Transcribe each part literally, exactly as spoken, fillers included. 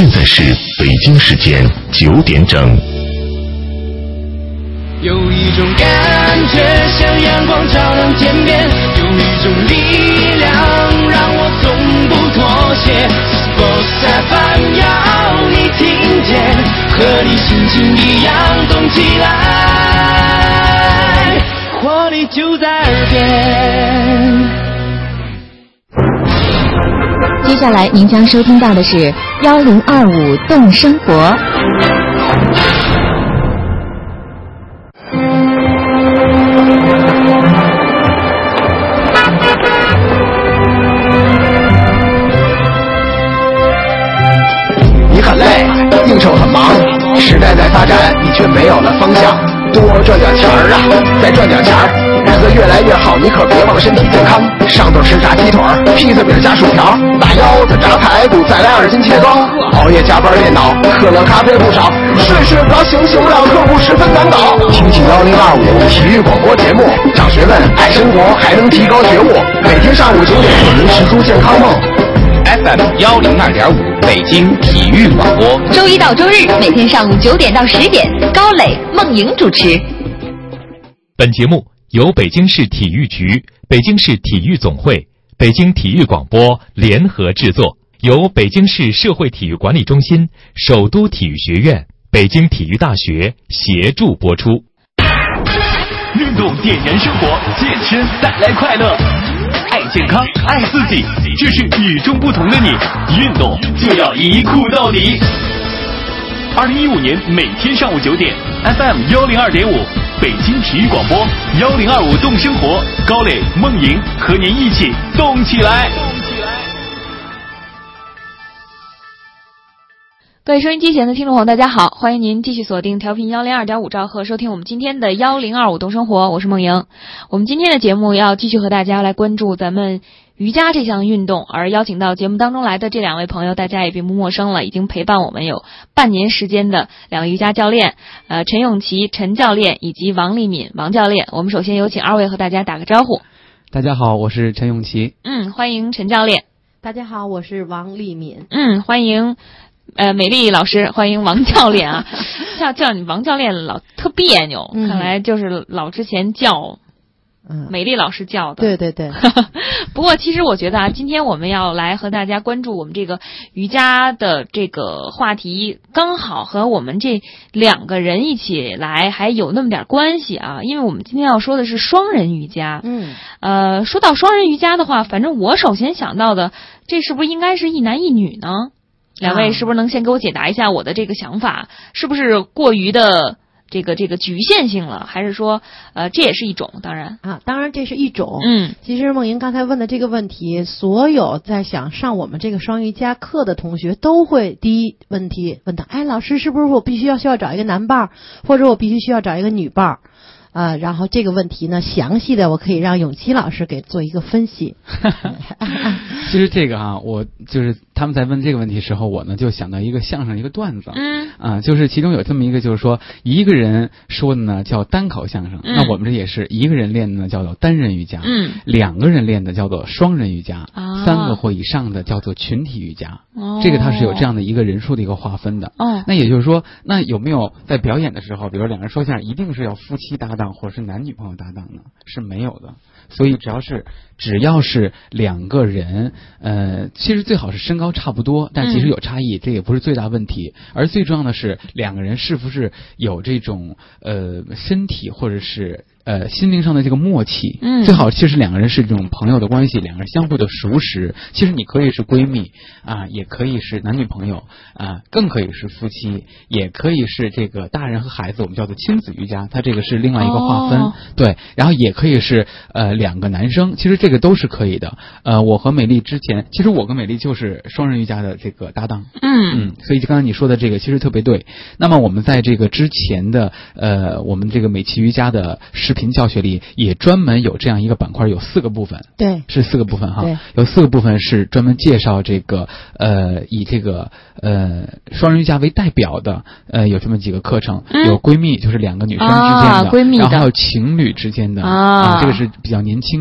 现在是北京时间九点整。 有一种感觉像阳光照亮天边，有一种力量让我从不妥协。Sports F M 要你听见，和你心情一样动起来，活力就在耳边。 接下来您将收听到的是幺零二五动生活。 你很累，应酬很忙，时代在发展，你却没有了方向。多赚点钱儿啊，再赚点钱儿，日子越来越好，你可别忘了身体健康。上顿吃炸鸡腿，披萨饼加薯条，大腰子炸排骨，再来二斤切糕。熬夜加班电脑，喝了咖啡不少，睡睡不着，醒醒不了，客户十分难搞。听起幺零二五体育广播节目，长学问，爱生活，还能提高觉悟。每天上午九点，为您实租健康梦。 F M 幺零二点五，北京体育广播， 周一到周日每天上午九点到十点，高磊、孟莹主持。 本节目由北京市体育局、北京市体育总会、北京体育广播联合制作，由北京市社会体育管理中心、首都体育学院、北京体育大学协助播出。 运动点燃生活，健身带来快乐。爱健康，爱自己，这是与众不同的你。运动就要一酷到底。二零一五年每天上午九点 ，F M 幺零二点五，北京体育广播幺零二五动生活，高磊、孟莹和您一起动起来。 各位收音机前的听众朋友，大家好，欢迎您继续锁定调频幺零二点五兆赫，收听我们今天的幺零二五动生活，我是孟莹。我们今天的节目要继续和大家来关注咱们瑜伽这项运动，而邀请到节目当中来的这两位朋友，大家也并不陌生了，已经陪伴我们有半年时间的两位瑜伽教练，呃，陈永琪陈教练以及王丽敏王教练。我们首先有请二位和大家打个招呼。 大家好，我是陈永琪。 嗯，欢迎陈教练。 大家好，我是王丽敏。 嗯，欢迎。呃，美丽老师，欢迎王教练啊！叫叫你王教练老特别扭，嗯、看来就是老之前叫，嗯，美丽老师叫的。 对对对。 不过其实我觉得啊，今天我们要来和大家关注我们这个瑜伽的这个话题，刚好和我们这两个人一起来还有那么点关系啊，因为我们今天要说的是双人瑜伽。 嗯。 呃，说到双人瑜伽的话，反正我首先想到的，这是不是应该是一男一女呢？两位是不是能先给我解答一下我的这个想法，是不是过于的这个这个局限性了，还是说呃这也是一种？当然啊，当然这是一种。 嗯， 其实孟莹刚才问的这个问题，所有在想上我们这个双瑜伽课的同学都会第一问题问到：哎，老师是不是我必须要需要找一个男伴，或者我必须需要找一个女伴？呃，然后这个问题呢，详细的我可以让永琪老师给做一个分析。 其实这个啊，我就是他们在问这个问题的时候，我呢就想到一个相声一个段子， 嗯， 啊，就是其中有这么一个，就是说一个人说的呢叫单口相声，嗯、那我们这也是一个人练的呢叫做单人瑜伽， 嗯， 两个人练的叫做双人瑜伽， 啊、 三个或以上的叫做群体瑜伽， 哦， 这个它是有这样的一个人数的一个划分的， 哦， 那也就是说，那有没有在表演的时候，比如两人说相声，一定是要夫妻搭档或者是男女朋友搭档呢？是没有的。所以只要是只要是两个人，呃，其实最好是身高差不多，但其实有差异，嗯、这也不是最大问题。而最重要的是两个人是不是有这种呃身体或者是呃心灵上的这个默契。 嗯， 最好其实两个人是这种朋友的关系，两个人相互的熟识。其实你可以是闺蜜啊，也可以是男女朋友啊，更可以是夫妻，也可以是这个大人和孩子，我们叫做亲子瑜伽，它这个是另外一个划分。 哦、 对，然后也可以是呃两个男生，其实这个都是可以的。呃，我和美丽之前，其实我跟美丽就是双人瑜伽的这个搭档。 嗯嗯，所以刚才你说的这个其实特别对。那么我们在这个之前的呃我们这个美琪瑜伽的视频教学里，也专门有这样一个板块，有四个部分。 对， 是四个部分哈。 对， 有四个部分是专门介绍这个呃以这个呃双人瑜伽为代表的呃有这么几个课程， 嗯、 有闺蜜就是两个女生之间的， 啊、闺蜜的， 然后还有情侣之间的啊， 啊，这个是比较年轻的。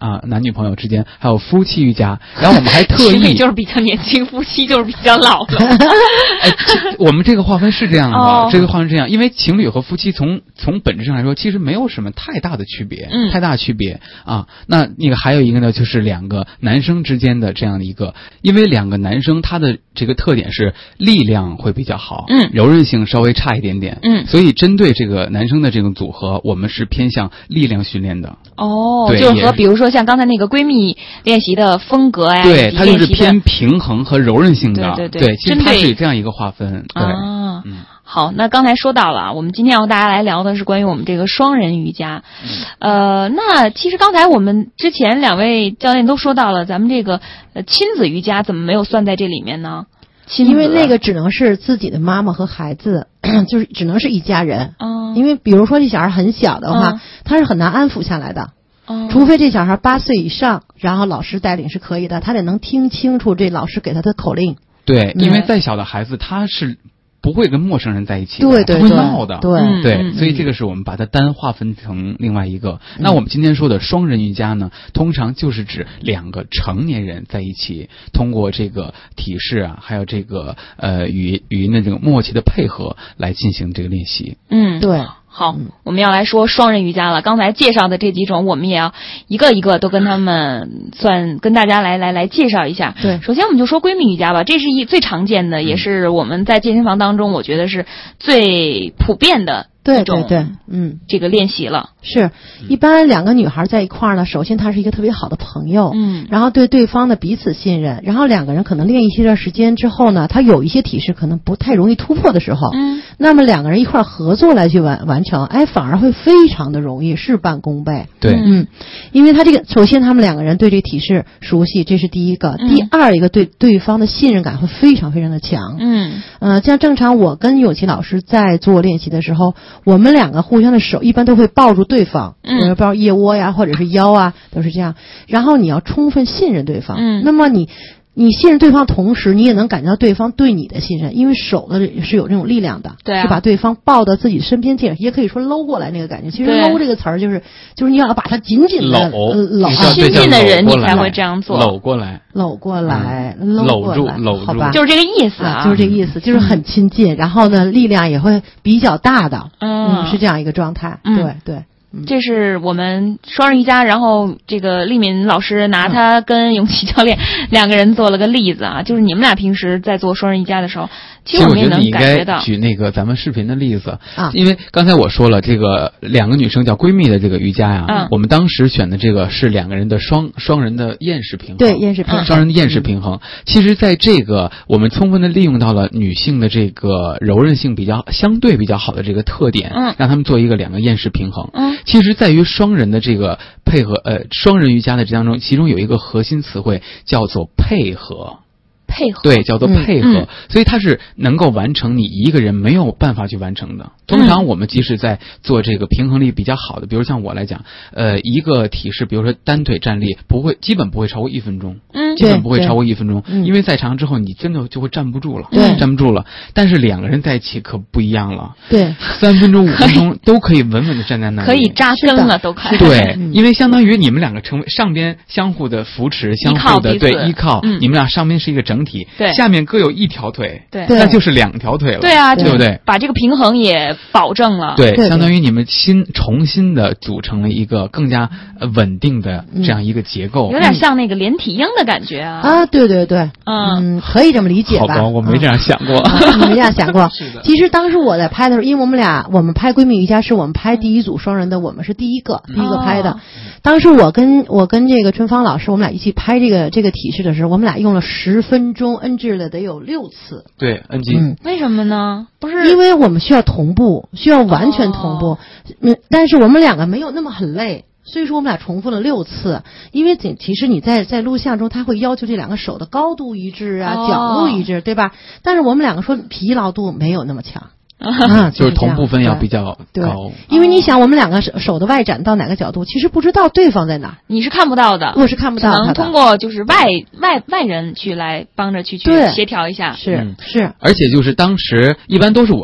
啊，男女朋友之间，还有夫妻瑜伽，然后我们还特意就是比较年轻，夫妻就是比较老了。 哎，我们这个划分是这样的， 哦、 这个划分是这样，因为情侣和夫妻从从本质上来说，其实没有什么太大的区别， 嗯， 太大的区别啊。那那个还有一个呢，就是两个男生之间的这样的一个，因为两个男生他的这个特点是力量会比较好， 嗯， 柔韧性稍微差一点点， 嗯， 所以针对这个男生的这种组合，我们是偏向力量训练的。 哦， 对， 就是和比如说像刚才那个闺蜜练习的风格呀， 对，它就是偏平衡和柔韧性的， 对对对，其实它是这样一个划分。对， 啊， 嗯， 好，那刚才说到了，我们今天要和大家来聊的是关于我们这个双人瑜伽。嗯、呃，那其实刚才我们之前两位教练都说到了，咱们这个呃亲子瑜伽怎么没有算在这里面呢？ 因为那个只能是自己的妈妈和孩子，就是只能是一家人。 嗯， 因为比如说这小孩很小的话， 嗯、 他是很难安抚下来的。 嗯， 除非这小孩八岁以上，然后老师带领是可以的，他得能听清楚这老师给他的口令。 对，因为再小的孩子他是不会跟陌生人在一起的， 对对对，他会闹的， 对、 嗯、 对、 嗯， 所以这个是我们把它单划分成另外一个。嗯、那我们今天说的双人瑜伽呢，通常就是指两个成年人在一起，通过这个体式啊，还有这个呃语语音的这个默契的配合来进行这个练习。 嗯， 对。 好，我们要来说双人瑜伽了。刚才介绍的这几种，我们也要一个一个都跟他们算跟大家来来来介绍一下。 对， 首先我们就说闺蜜瑜伽吧，这是一最常见的，嗯、也是我们在健身房当中，我觉得是最普遍的。 对对对，嗯， 这个练习了是，一般两个女孩在一块儿呢，首先她是一个特别好的朋友， 嗯， 然后对对方的彼此信任，然后两个人可能练一些段时间之后呢，她有一些体式可能不太容易突破的时候， 嗯， 那么两个人一块儿合作来去完完成，哎，反而会非常的容易，事半功倍。 对， 嗯，因为他这个首先他们两个人对这个体式熟悉，这是第一个， 嗯、 第二一个对对方的信任感会非常非常的强。 嗯， 呃，像正常我跟永琪老师在做练习的时候，我们两个互相的手一般都会抱住对方， 嗯， 比如抱腋窝呀，或者是腰啊，都是这样。然后你要充分信任对方， 嗯， 那么你。你信任对方，同时你也能感觉到对方对你的信任，因为手的是有这种力量的， 对、啊， 是把对方抱到自己身边去，也可以说搂过来那个感觉。其实搂这个词儿就是，就是你要把它紧紧的搂，搂亲近的人你才会这样做， 搂过来， 搂过来， 嗯、 搂住，搂住， 好吧， 就是这个意思啊， 就是这个意思，就是很亲近，嗯、然后呢，力量也会比较大的， 嗯， 嗯是这样一个状态， 嗯、 对对。 这是我们双人瑜伽，然后这个丽敏老师拿他跟永琪教练两个人做了个例子啊，就是你们俩平时在做双人瑜伽的时候，其实我们也能感觉到。 举那个咱们视频的例子啊， 因为刚才我说了，这个两个女生叫闺蜜的这个瑜伽呀、 啊，嗯、 我们当时选的这个是两个人的双双人的厌食平衡， 对厌食平衡， 双人的厌食平衡。嗯、其实，在这个我们充分的利用到了女性的这个柔韧性比较相对比较好的这个特点， 嗯， 让他们做一个两个厌食平衡。 嗯， 其实在于双人的这个配合，呃，双人瑜伽的这当中，其中有一个核心词汇叫做配合。 配合对，叫做配合、 嗯嗯， 所以它是能够完成你一个人没有办法去完成的。通常我们即使在做这个平衡力比较好的，比如像我来讲，呃，一个体式，比如说单腿站立，不会，基本不会超过一分钟， 嗯， 基本不会超过一分钟， 嗯、 因为再长之后你真的就会站不住了， 对， 站不住了。但是两个人在一起可不一样了， 对， 三分钟、五分钟都可以稳稳的站在那里， 可以扎根了，都可以。 对、嗯，因为相当于你们两个成为上边相互的扶持，相互的对依靠， 嗯、 你们俩上边是一个整体， 对， 下面各有一条腿， 对， 那就是两条腿了， 对啊， 对不对？ 把这个平衡也保证了， 对，相当于你们新重新的组成了一个更加稳定的这样一个结构， 有点像那个连体婴的感觉啊！ 啊，对对对，嗯，可以这么理解吧？ 好吧，我没这样想过， 嗯、你没这样想过。 是的。 其实当时我在拍的时候，因为我们俩我们拍闺蜜瑜伽是我们拍第一组双人的，我们是第一个第一个拍的。 哦、 当时我跟我跟这个春芳老师，我们俩一起拍这个这个体式的时候，我们俩用了十分钟 N G 了得有六次。 对 ，N G， 嗯， 为什么呢？不是因为我们需要同步，需要完全同步。嗯、哦，但是我们两个没有那么很累。所以说我们俩重复了六次，因为其实你在在录像中，他会要求这两个手的高度一致啊， 哦、 角度一致，对吧？但是我们两个说疲劳度没有那么强。啊， 就是同步分要比较高， 因为你想，我们两个手手的外展到哪个角度，其实不知道对方在哪， 你是看不到的， 我是看不到的， 只能通过就是外外外人去来帮着去去协调一下， 是、嗯、是。 而且就是当时一般都是我跟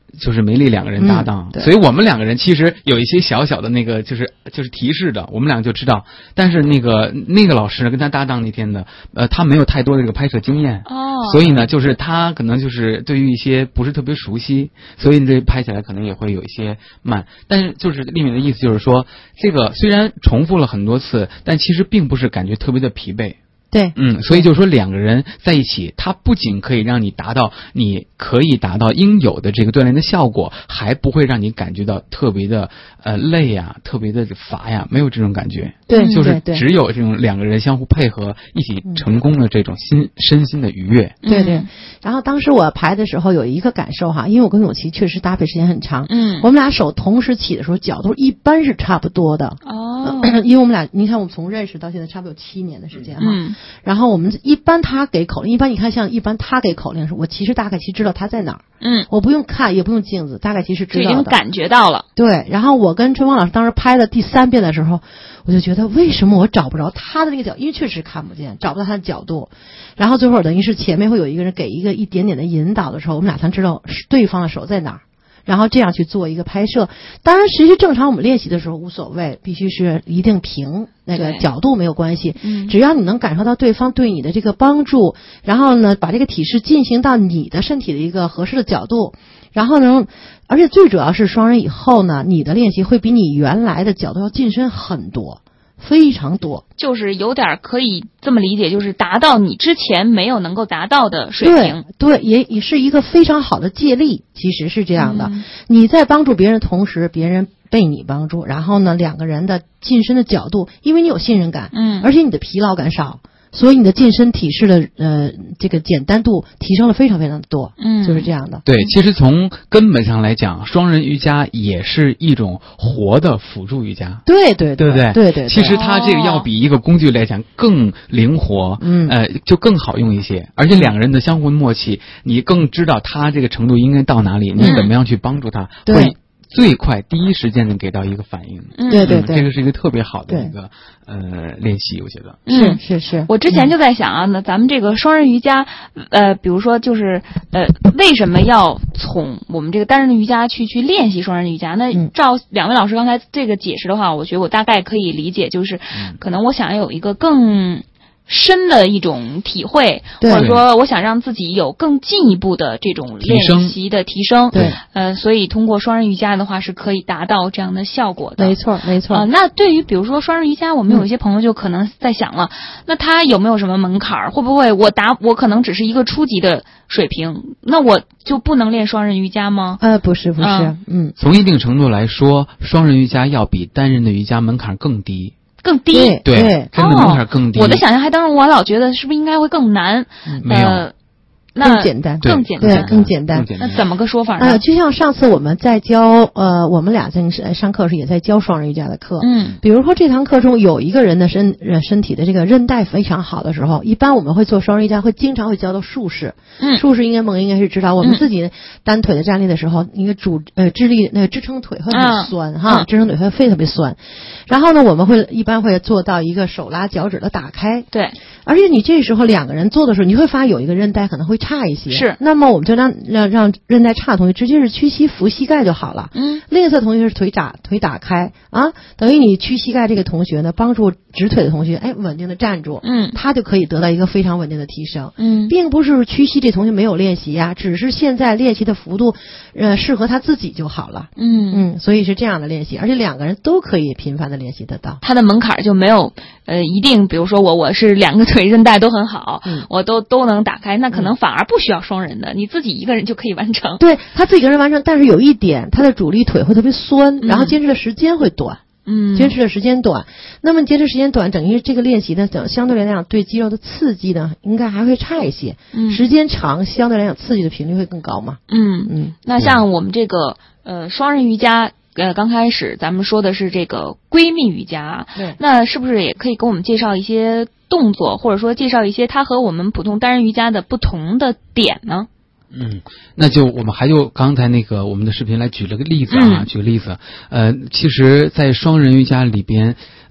就是梅丽两个人搭档， 嗯、 所以我们两个人其实有一些小小的那个就是就是提示的，我们俩就知道。但是那个那个老师跟他搭档那天的，呃，他没有太多的这个拍摄经验， 哦， 所以呢，就是他可能就是对于一些不是特别熟悉，所以这拍起来可能也会有一些慢。但是就是丽敏的意思就是说，这个虽然重复了很多次，但其实并不是感觉特别的疲惫。 对， 嗯，所以就是说两个人在一起，它不仅可以让你达到你可以达到应有的这个锻炼的效果，还不会让你感觉到特别的呃累呀、特别的乏呀，没有这种感觉。 对， 就是只有这种两个人相互配合，一起成功的这种心身心的愉悦。 对对。然后当时我排的时候有一个感受哈，因为我跟永琪确实搭配时间很长， 嗯， 我们俩手同时起的时候角度一般是差不多的。 哦， 因为我们俩，你看我们从认识到现在差不多有七年的时间哈。 嗯。 然后我们一般他给口令，一般你看像一般他给口令的时候，我其实大概其实知道他在哪儿。 嗯。 我不用看，也不用镜子，大概其实知道的。 已经感觉到了。 对。然后我跟春芳老师当时拍的第三遍的时候，我就觉得为什么我找不着他的那个角，因为确实看不见，找不到他的角度。然后最后等于是前面会有一个人给一个一点点的引导的时候，我们俩才知道对方的手在哪儿。然后这样去做一个拍摄，当然其实正常我们练习的时候无所谓，必须是一定平，那个角度没有关系， 嗯， 只要你能感受到对方对你的这个帮助，然后呢把这个体式进行到你的身体的一个合适的角度，然后呢，而且最主要是双人以后呢，你的练习会比你原来的角度要晋升很多。非常多， 就是有点可以这么理解，就是达到你之前没有能够达到的水平。 对，对，也也是一个非常好的借力，其实是这样的。 嗯、 你在帮助别人同时，别人被你帮助，然后呢，两个人的晋升的角度，因为你有信任感， 嗯， 而且你的疲劳感少。所以你的晋升体式的呃这个简单度提升了非常非常的多， 嗯， 就是这样的。 对，其实从根本上来讲，双人瑜伽也是一种活的辅助瑜伽。 对对对不对？ 对 对, 对。 其实它这个要比一个工具来讲更灵活， 嗯， 呃，就更好用一些。而且两个人的相互默契，你更知道他这个程度应该到哪里，你怎么样去帮助他， 嗯、 会最快第一时间能给到一个反应。 嗯， 对对对， 这个是一个特别好的一个呃练习，我觉得。 嗯， 是是。 我之前就在想啊，那咱们这个双人瑜伽，呃，比如说就是呃，为什么要从我们这个单人的瑜伽去去练习双人瑜伽？那照两位老师刚才这个解释的话，我觉得我大概可以理解，就是可能我想有一个更深的一种体会，或者说我想让自己有更进一步的这种练习的提升， 对， 呃，所以通过双人瑜伽的话是可以达到这样的效果的。 没错，没错。 呃，那对于比如说双人瑜伽，我们有一些朋友就可能在想了，嗯、那他有没有什么门槛？会不会我达我可能只是一个初级的水平，那我就不能练双人瑜伽吗？ 呃，不是，不是，嗯， 嗯从一定程度来说，双人瑜伽要比单人的瑜伽门槛更低。 更低， 对， 对真的门槛更低。 哦、我的想象还当时我老觉得是不是应该会更难？ 嗯、没有。 呃更简单， 更简单，对，更简单。 那怎么个说法呢？ 呃，就像上次我们在教，呃，我们俩在上课时也在教双人瑜伽的课。 嗯， 比如说这堂课中有一个人的身身体的这个韧带非常好的时候，一般我们会做双人瑜伽，会经常会教到竖式。 嗯， 竖式应该梦应该是知道，我们自己单腿的站立的时候，一个主呃支力那个支撑腿会很酸、 嗯、 哈， 嗯、 支撑腿会非常特别酸。然后呢，我们会一般会做到一个手拉脚趾的打开。 对， 而且你这时候两个人做的时候，你会发现有一个韧带可能会差一些。 是。 那么我们就让让让韧带差的同学直接是屈膝扶膝盖就好了。 嗯， 另一侧同学是腿打腿打开啊，等于你屈膝盖这个同学呢，帮助直腿的同学哎稳定的站住， 嗯， 他就可以得到一个非常稳定的提升。 嗯， 并不是屈膝这同学没有练习呀、啊，只是现在练习的幅度呃适合他自己就好了。 嗯嗯，所以是这样的练习，而且两个人都可以频繁的练习得到。 他的门槛就没有呃一定，比如说我我是两个腿韧带都很好， 嗯、 我都都能打开，那可能反而不需要双人的，你自己一个人就可以完成。 对，他自己一个人完成，但是有一点，他的主力腿会特别酸，然后坚持的时间会短。 嗯， 坚持的时间短，那么坚持时间短，等于这个练习呢，等相对来讲对肌肉的刺激呢，应该还会差一些。 嗯， 时间长，相对来讲刺激的频率会更高嘛。 嗯嗯， 那像我们这个呃双人瑜伽，呃刚开始咱们说的是这个闺蜜瑜伽， 对， 那是不是也可以给我们介绍一些动作，或者说介绍一些它和我们普通单人瑜伽的不同的点呢？ 嗯，那就我们还就刚才那个我们的视频来举了个例子啊， 嗯、 举个例子，呃，其实，在双人瑜伽里边，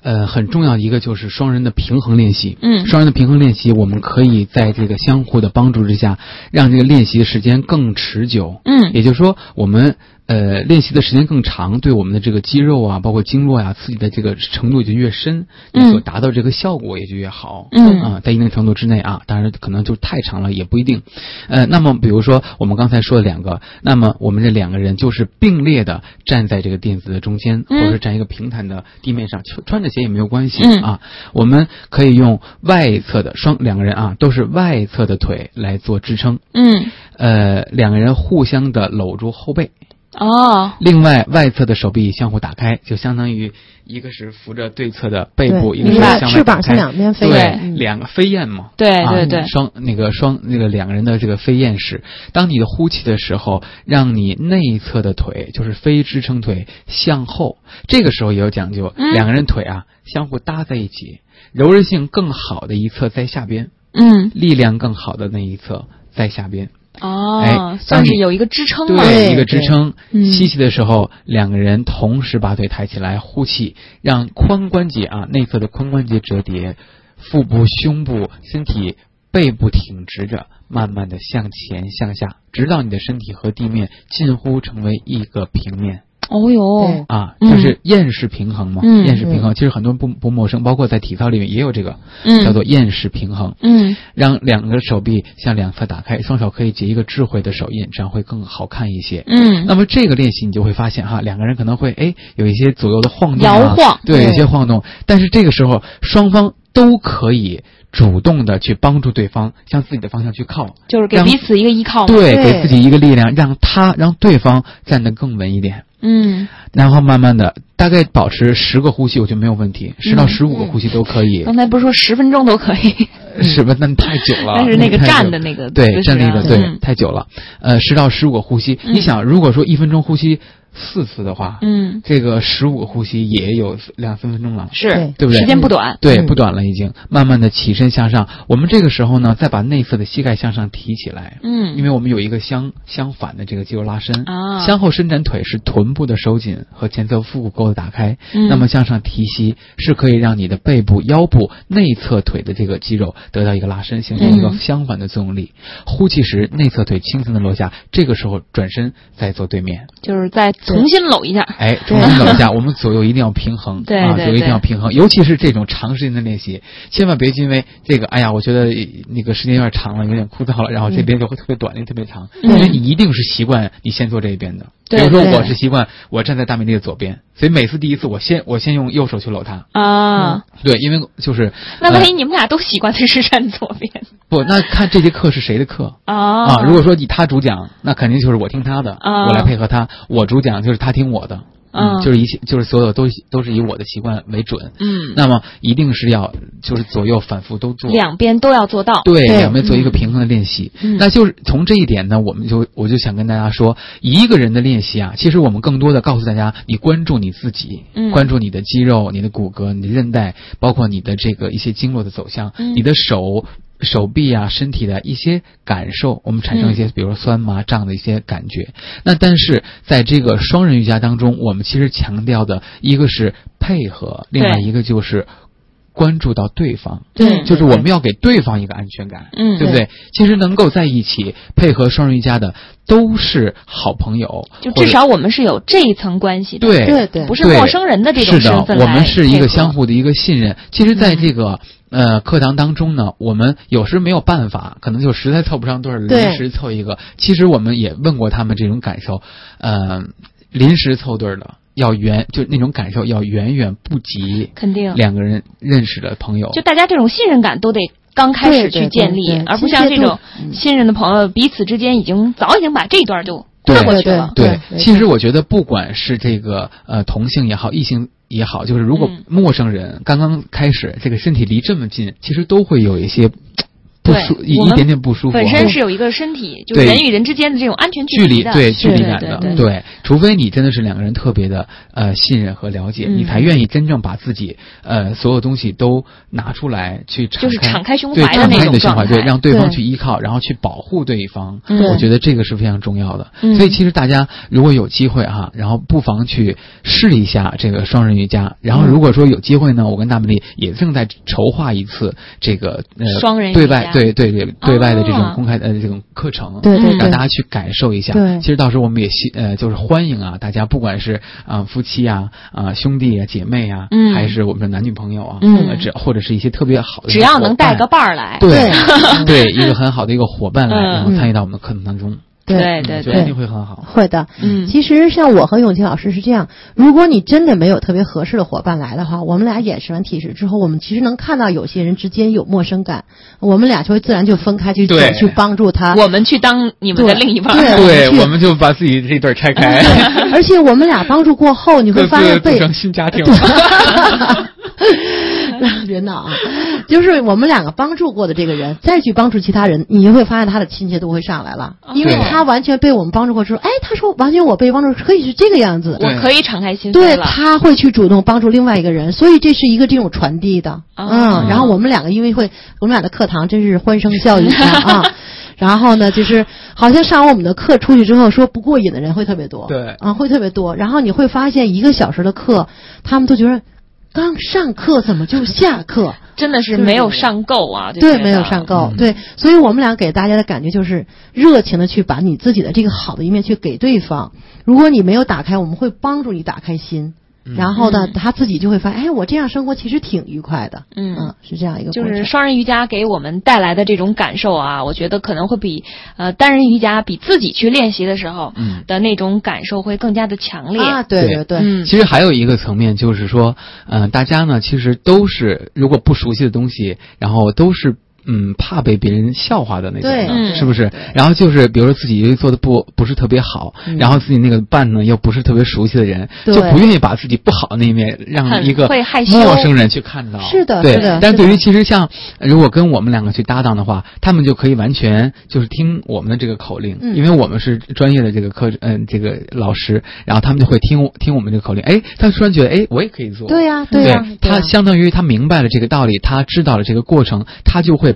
呃，很重要的一个就是双人的平衡练习。 嗯， 双人的平衡练习，我们可以在这个相互的帮助之下，让这个练习时间更持久。 嗯， 也就是说，我们呃练习的时间更长，对我们的这个肌肉啊，包括经络呀、啊，刺激的这个程度也就越深，你所达到这个效果也就越好。 嗯啊、呃，在一定程度之内啊，当然可能就太长了也不一定。呃，那么比如说我们刚才说的两个，那么我们这两个人就是并列的站在这个垫子的中间， 嗯、 或者是站一个平坦的地面上，穿着鞋也没有关系、 嗯、 啊。我们可以用外侧的双两个人啊，都是外侧的腿来做支撑。 嗯， 呃，两个人互相的搂住后背。 哦， 另外外侧的手臂相互打开，就相当于一个是扶着对侧的背部，一个是向外打开， 翅膀向两边飞， 对， 嗯、 两个飞燕嘛， 对对对， 啊、双那个双那个两个人的这个飞燕式。当你的呼气的时候，让你内侧的腿，就是非支撑腿向后，这个时候也有讲究， 嗯、 两个人腿啊相互搭在一起，柔韧性更好的一侧在下边， 嗯， 力量更好的那一侧在下边。 哦， 哎， 算是有一个支撑嘛， 对，一个支撑。 嗯、 吸气的时候，两个人同时把腿抬起来，呼气，让髋关节啊内侧的髋关节折叠，腹部、胸部、身体、背部挺直着，慢慢的向前向下，直到你的身体和地面近乎成为一个平面。 哦哟， 啊，就是燕式平衡嘛， 嗯、 燕式平衡，其实很多人不不陌生，包括在体操里面也有这个， 嗯、 叫做燕式平衡。 嗯， 让两个手臂向两侧打开，双手可以结一个智慧的手印，这样会更好看一些。 嗯， 那么这个练习你就会发现哈，两个人可能会哎有一些左右的晃动、 啊，摇晃， 对，有一些晃动，但是这个时候双方都可以主动的去帮助对方向自己的方向去靠， 就是给彼此一个依靠， 对，给自己一个力量，让他让对方站得更稳一点。 嗯， 然后慢慢的，大概保持十个呼吸，我觉得没有问题，十到十五个呼吸都可以。 刚才不是说十分钟都可以？ 十分那太久了。 但是那个站的那个对站立的对、 嗯、 太久了。呃，十到十五个呼吸， 嗯、 你想，如果说一分钟呼吸四次的话， 嗯， 这个十五个呼吸也有两三分钟了， 是， 对不对？ 时间不短， 对， 嗯、 不短了已经。慢慢的起身向上，我们这个时候呢，再把内侧的膝盖向上提起来， 嗯， 因为我们有一个相相反的这个肌肉拉伸啊， 向后伸展腿是臀部的收紧和前侧腹股沟的打开， 嗯， 那么向上提膝是可以让你的背部、腰部、内侧腿的这个肌肉得到一个拉伸，形成一个相反的作用力。嗯、呼气时，内侧腿轻轻的落下，这个时候转身再做对面， 就是再重新搂一下。 哎，重新搂一下，我们左右一定要平衡， 对啊，左右一定要平衡，尤其是这种长时间的练习，千万别因为这个，哎呀，我觉得那个时间有点长了，有点枯燥了，然后这边就会特别短，那、嗯、特别长，因为你一定是习惯你先做这一边的。比如说我是习惯我站在大美丽的左边，所以每次第一次我先我先用右手去搂她啊、 嗯，对，因为就是那万一你们俩都习惯的是站左边， 不，那看这节课是谁的课啊啊？如果说以他主讲，那肯定就是我听他的， 啊、 我来配合他；我主讲就是他听我的。嗯，就是一切，就是所有都都是以我的习惯为准。 嗯， 那么一定是要就是左右反复都做， 两边都要做到。 对，两边做一个平衡的练习。 嗯， 那就是从这一点呢，我们就我就想跟大家说，一个人的练习啊，其实我们更多的告诉大家，你关注你自己， 嗯， 关注你的肌肉、你的骨骼、你的韧带，包括你的这个一些经络的走向， 嗯， 你的手。手臂啊，身体的一些感受，我们产生一些，比如说酸麻胀的一些感觉。嗯、那但是在这个双人瑜伽当中，我们其实强调的一个是配合，另外一个就是关注到对方。 对， 就是我们要给对方一个安全感， 嗯， 对不对？其实能够在一起配合双人瑜伽的都是好朋友， 就至少我们是有这一层关系的， 对对对， 不是陌生人的这种身份。 是的，我们是一个相互的一个信任。其实，在这个。嗯呃，课堂当中呢，我们有时没有办法，可能就实在凑不上对儿，临时凑一个。其实我们也问过他们这种感受，呃，临时凑对儿的要远，就那种感受要远远不及肯定两个人认识的朋友。 就大家这种信任感都得刚开始去建立， 对对对对， 而不像这种信任的朋友，彼此之间已经早已经把这一段就跨过去了。 对，对其实我觉得不管是这个呃同性也好，异性也好，就是如果陌生人刚刚开始，这个身体离这么近，其实都会有一些不舒一一点点不舒服， 本身是有一个身体，就是人与人之间的这种安全距离， 的对距离感的， 对， 对，除非你真的是两个人特别的呃信任和了解， 嗯、 你才愿意真正把自己呃所有东西都拿出来去敞开， 就是敞开胸怀的那种状态，对，让对方对去依靠，然后去保护对方。 嗯、 我觉得这个是非常重要的。 嗯、 所以其实大家如果有机会哈，然后不妨去试一下这个双人瑜伽。然后如果说有机会呢，我跟大美丽也正在筹划一次这个呃双人瑜伽对外对对对对外的这种公开的、哦、这种课程， 对对对， 让大家去感受一下。 对， 其实到时候我们也呃就是欢迎啊，大家不管是啊、呃、夫妻啊啊、呃、兄弟啊姐妹啊， 嗯， 还是我们的男女朋友啊， 嗯， 呃、只或者是一些特别好的， 只要能带个伴儿来， 对对，一个很好的一个伙伴来， 嗯、 然后参与到我们的课程当中。 对对对， 一定会很好。 会的， 嗯， 其实像我和永琪老师是这样，如果你真的没有特别合适的伙伴来的话，我们俩演示完体式之后，我们其实能看到有些人之间有陌生感，我们俩就会自然就分开去走去帮助他。 我们去当你们的另一半， 对， 对，我们就把自己这对拆开。 而且我们俩帮助过后，你会发现被组成新家庭。 别闹啊！就是我们两个帮助过的这个人，再去帮助其他人，你就会发现他的亲切度会上来了，因为他完全被我们帮助过之后，哎，他说完全我被帮助可以是这个样子， 我可以敞开心扉对， 了。 他会去主动帮助另外一个人，所以这是一个这种传递的， 哦、 嗯。然后我们两个因为会，我们俩的课堂真是欢声笑语啊。然后呢，就是好像上完我们的课出去之后，说不过瘾的人会特别多， 对， 啊，会特别多。然后你会发现一个小时的课，他们都觉得刚上课怎么就下课？ 真的是没有上够啊！ 对，没有上够。嗯、对，所以我们俩给大家的感觉就是热情的去把你自己的这个好的一面去给对方。如果你没有打开，我们会帮助你打开心。然后呢， 嗯、 他自己就会发现，哎，我这样生活其实挺愉快的。 嗯， 嗯是这样一个。 就是双人瑜伽给我们带来的这种感受啊，我觉得可能会比呃单人瑜伽比自己去练习的时候的那种感受会更加的强烈。 啊，对对对。 嗯， 其实还有一个层面就是说，嗯、呃，大家呢其实都是如果不熟悉的东西，然后都是。嗯，怕被别人笑话的那种， 对， 是不是？然后就是比如说自己做的不不是特别好， 嗯、 然后自己那个伴呢又不是特别熟悉的人，就不愿意把自己不好的那一面让一个陌生人去看到。 是的， 对是的。 但对于其实像如果跟我们两个去搭档的话，他们就可以完全就是听我们的这个口令， 嗯、 因为我们是专业的这个课嗯、呃、这个老师，然后他们就会听听我们这个口令，哎，他突然觉得哎我也可以做。 对呀、啊，对呀、 啊， 他相当于他明白了这个道理，他知道了这个过程，他就会